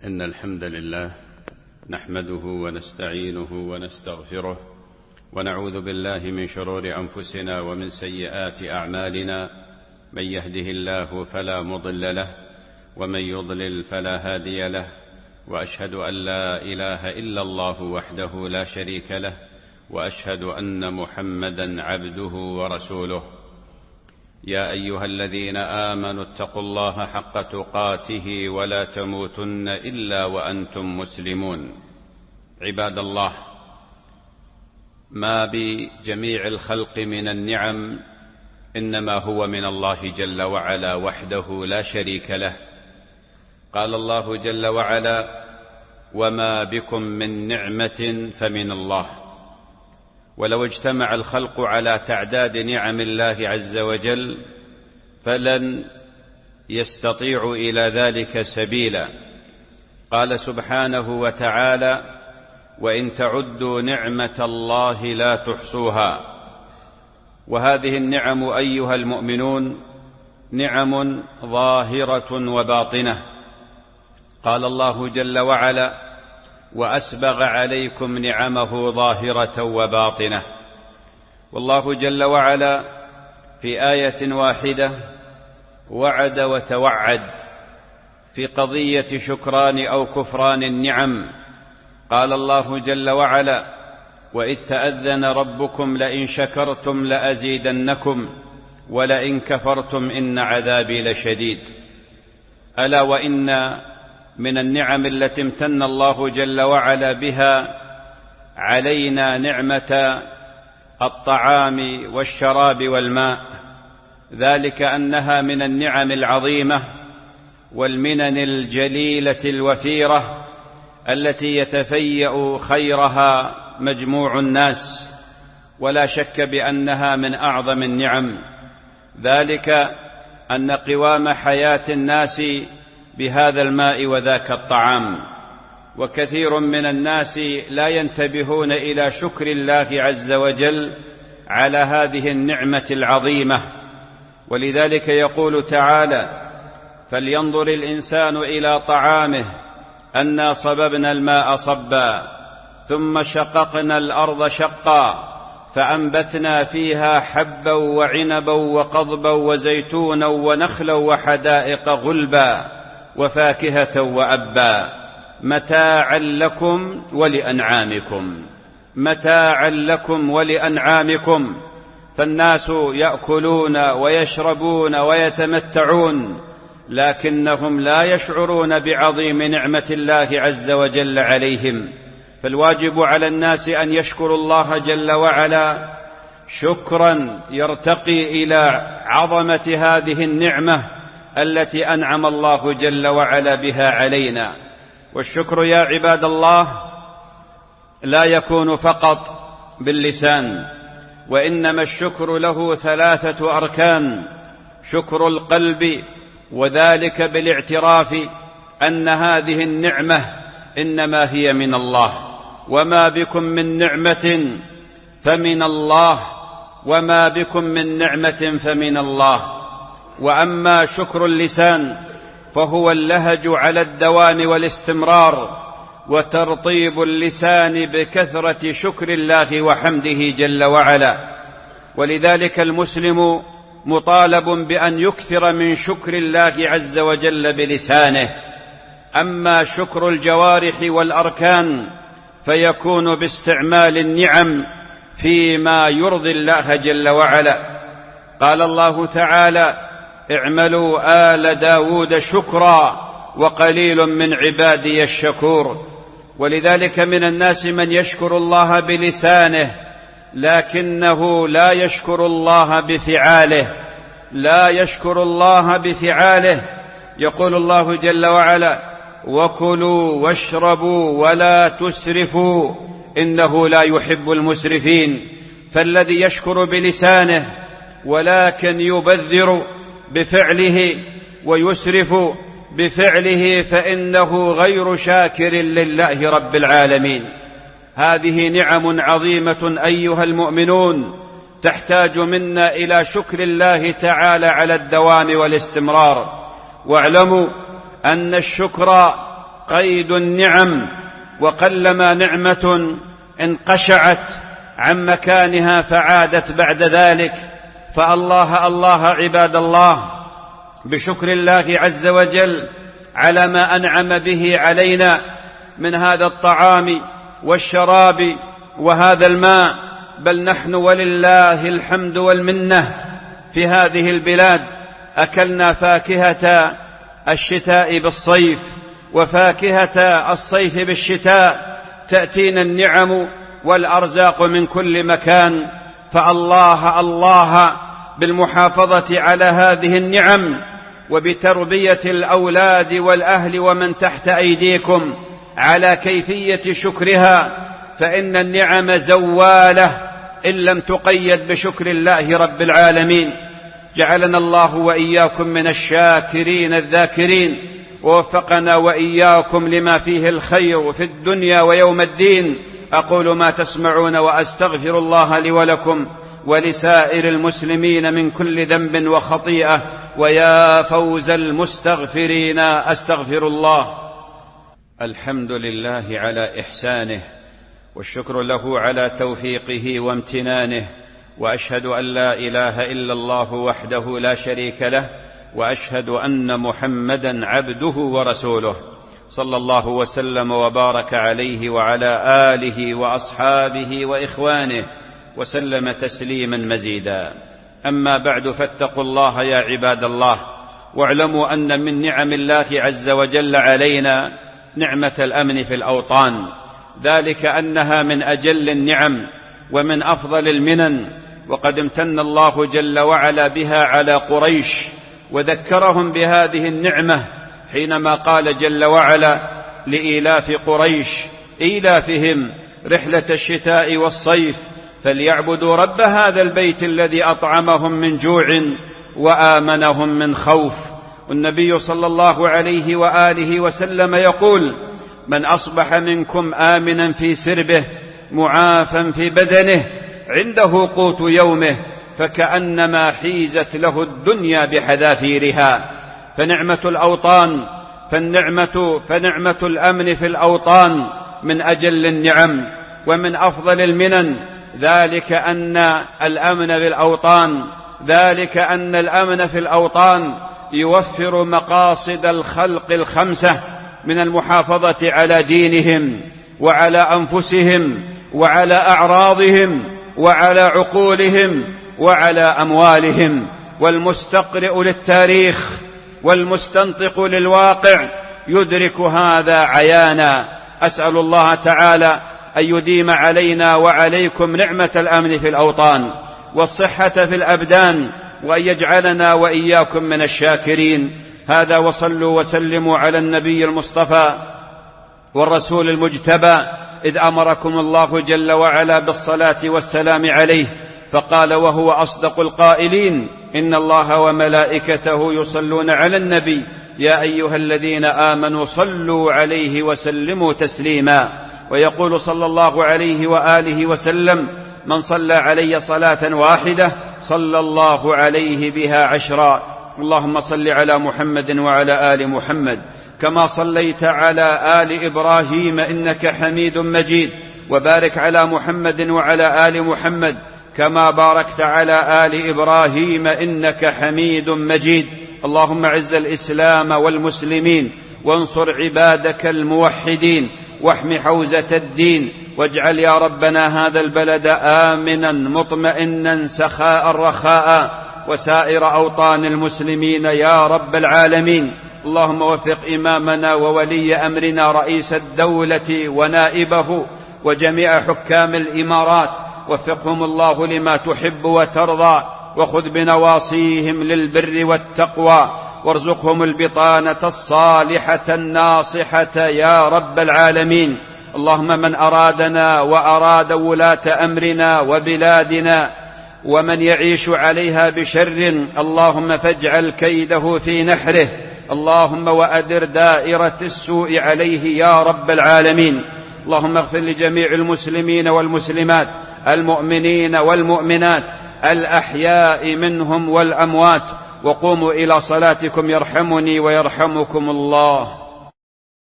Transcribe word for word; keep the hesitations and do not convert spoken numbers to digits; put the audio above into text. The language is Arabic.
إن الحمد لله نحمده ونستعينه ونستغفره ونعوذ بالله من شرور أنفسنا ومن سيئات أعمالنا. من يهده الله فلا مضل له ومن يضلل فلا هادي له، وأشهد أن لا إله إلا الله وحده لا شريك له، وأشهد أن محمدا عبده ورسوله. يا أيها الذين آمنوا اتقوا الله حق تقاته ولا تموتن إلا وأنتم مسلمون. عباد الله، ما بجميع الخلق من النعم إنما هو من الله جل وعلا وحده لا شريك له. قال الله جل وعلا: وما بكم من نعمة فمن الله. ولو اجتمع الخلق على تعداد نعم الله عز وجل فلن يستطيعوا إلى ذلك سبيلا. قال سبحانه وتعالى: وإن تعدوا نعمة الله لا تحصوها. وهذه النعم أيها المؤمنون نعم ظاهرة وباطنة. قال الله جل وعلا: وأسبغ عليكم نعمه ظاهرة وباطنة. والله جل وعلا في آية واحدة وعد وتوعد في قضية شكران أو كفران النعم. قال الله جل وعلا: وإذ تأذن ربكم لئن شكرتم لأزيدنكم ولئن كفرتم إن عذابي لشديد. ألا وإن من النعم التي امتن الله جل وعلا بها علينا نعمة الطعام والشراب والماء، ذلك أنها من النعم العظيمة والمنن الجليلة الوفيرة التي يتفيأ خيرها مجموع الناس، ولا شك بأنها من أعظم النعم. ذلك أن قوام حياة الناس بهذا الماء وذاك الطعام. وكثير من الناس لا ينتبهون إلى شكر الله عز وجل على هذه النعمة العظيمة. ولذلك يقول تعالى: فلينظر الإنسان إلى طعامه أنا صببنا الماء صبا ثم شققنا الأرض شقا فأنبتنا فيها حبا وعنبا وقضبا وزيتونا ونخلا وحدائق غلبا وفاكهة وأبا متاعا لكم ولأنعامكم. متاعا لكم ولأنعامكم. فالناس يأكلون ويشربون ويتمتعون، لكنهم لا يشعرون بعظيم نعمة الله عز وجل عليهم. فالواجب على الناس أن يشكروا الله جل وعلا شكرا يرتقي إلى عظمة هذه النعمة التي أنعم الله جل وعلا بها علينا. والشكر يا عباد الله لا يكون فقط باللسان، وإنما الشكر له ثلاثة أركان: شكر القلب، وذلك بالاعتراف أن هذه النعمة إنما هي من الله. وما بكم من نعمة فمن الله، وما بكم من نعمة فمن الله. وأما شكر اللسان فهو اللهج على الدوام والاستمرار وترطيب اللسان بكثرة شكر الله وحمده جل وعلا. ولذلك المسلم مطالب بأن يكثر من شكر الله عز وجل بلسانه. أما شكر الجوارح والأركان فيكون باستعمال النعم فيما يرضي الله جل وعلا. قال الله تعالى: اعملوا آل داود شكرا وقليل من عبادي الشكور. ولذلك من الناس من يشكر الله بلسانه لكنه لا يشكر الله بفعاله. لا يشكر الله بفعاله. يقول الله جل وعلا: وكلوا واشربوا ولا تسرفوا إنه لا يحب المسرفين. فالذي يشكر بلسانه ولكن يبذر بفعله ويسرف بفعله فإنه غير شاكر لله رب العالمين. هذه نعم عظيمة أيها المؤمنون تحتاج منا إلى شكر الله تعالى على الدوام والاستمرار. واعلموا أن الشكر قيد النعم، وقلما نعمة انقشعت عن مكانها فعادت بعد ذلك. فالله الله عباد الله بشكر الله عز وجل على ما أنعم به علينا من هذا الطعام والشراب وهذا الماء. بل نحن ولله الحمد والمنة في هذه البلاد أكلنا فاكهة الشتاء بالصيف وفاكهة الصيف بالشتاء، تأتينا النعم والأرزاق من كل مكان. فالله الله بالمحافظة على هذه النعم وبتربية الأولاد والأهل ومن تحت أيديكم على كيفية شكرها، فإن النعم زوالة إن لم تقيد بشكر الله رب العالمين. جعلنا الله وإياكم من الشاكرين الذاكرين، ووفقنا وإياكم لما فيه الخير في الدنيا ويوم الدين. أقول ما تسمعون وأستغفر الله لي ولكم ولسائر المسلمين من كل ذنب وخطيئة، ويا فوز المستغفرين. أستغفر الله. الحمد لله على إحسانه، والشكر له على توفيقه وامتنانه، وأشهد أن لا إله إلا الله وحده لا شريك له، وأشهد أن محمدا عبده ورسوله، صلى الله وسلم وبارك عليه وعلى آله وأصحابه وإخوانه وسلم تسليما مزيدا. أما بعد، فاتقوا الله يا عباد الله، واعلموا أن من نعم الله عز وجل علينا نعمة الأمن في الأوطان، ذلك أنها من أجل النعم ومن أفضل المنن. وقد امتن الله جل وعلا بها على قريش وذكرهم بهذه النعمة حينما قال جل وعلا لإيلاف قريش إيلافهم رحلة الشتاء والصيف فليعبدوا رب هذا البيت الذي أطعمهم من جوع وآمنهم من خوف. والنبي صلى الله عليه وآله وسلم يقول: من أصبح منكم آمنا في سربه معافا في بدنه عنده قوت يومه فكأنما حيزت له الدنيا بحذافيرها. فنعمة الأوطان فالنعمة فنعمة الأمن في الأوطان من أجل النعم ومن أفضل المنن، ذلك أن الأمن بالأوطان ذلك أن الأمن في الأوطان يوفر مقاصد الخلق الخمسة من المحافظة على دينهم وعلى أنفسهم وعلى أعراضهم وعلى عقولهم وعلى أموالهم. والمستقرئ للتاريخ والمستنطق للواقع يدرك هذا عيانا. أسأل الله تعالى أن يديم علينا وعليكم نعمة الأمن في الأوطان والصحة في الأبدان، وأن يجعلنا وإياكم من الشاكرين. هذا، وصلوا وسلموا على النبي المصطفى والرسول المجتبى، إذ أمركم الله جل وعلا بالصلاة والسلام عليه، فقال وهو أصدق القائلين: إن الله وملائكته يصلون على النبي يا أيها الذين آمنوا صلوا عليه وسلموا تسليما. ويقول صلى الله عليه وآله وسلم: من صلى علي صلاة واحدة صلى الله عليه بها عشرا. اللهم صل على محمد وعلى آل محمد كما صليت على آل إبراهيم إنك حميد مجيد، وبارك على محمد وعلى آل محمد كما باركت على آل إبراهيم إنك حميد مجيد. اللهم اعز الإسلام والمسلمين، وانصر عبادك الموحدين، واحم حوزة الدين، واجعل يا ربنا هذا البلد آمنا مطمئنا سخاء رخاء، وسائر أوطان المسلمين يا رب العالمين. اللهم وفق إمامنا وولي أمرنا رئيس الدولة ونائبه وجميع حكام الإمارات، وفقهم الله لما تحب وترضى، وخذ بنواصيهم للبر والتقوى، وارزقهم البطانة الصالحة الناصحة يا رب العالمين. اللهم من أرادنا وأراد ولاة أمرنا وبلادنا ومن يعيش عليها بشر اللهم فاجعل كيده في نحره، اللهم وأدر دائرة السوء عليه يا رب العالمين. اللهم اغفر لجميع المسلمين والمسلمات المؤمنين والمؤمنات الأحياء منهم والأموات، وقوموا إلى صلاتكم يرحمني ويرحمكم الله.